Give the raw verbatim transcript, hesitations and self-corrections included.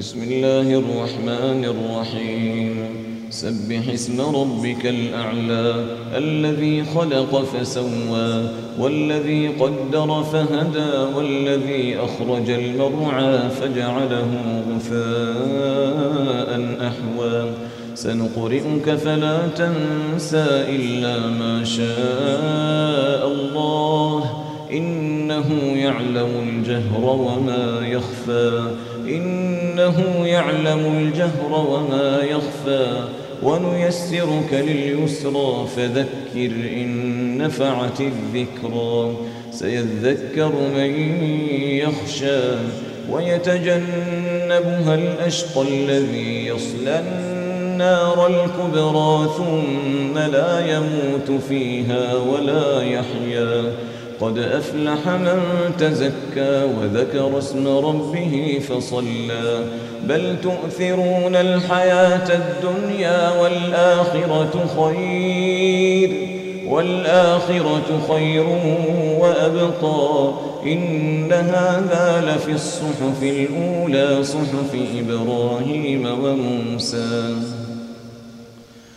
بسم الله الرحمن الرحيم سبح اسم ربك الأعلى الذي خلق فسوى والذي قدر فهدى والذي أخرج المرعى فجعله غثاء أحوى سنقرئك فلا تنسى إلا ما شاء الله إنه يعلم الجهر وما يخفى إنه يعلم الجهر وما يخفى ونيسرك لليسرى فذكر إن نفعت الذكرى سيذكر من يخشى ويتجنبها الأشقى الذي يصلى النار الكبرى ثم لا يموت فيها ولا يحيا قد أفلح من تزكى وذكر اسم ربه فصلى بل تؤثرون الحياة الدنيا والآخرة خير والآخرة خير وأبقى إن هذا لفي الصحف الأولى صحف إبراهيم وموسى.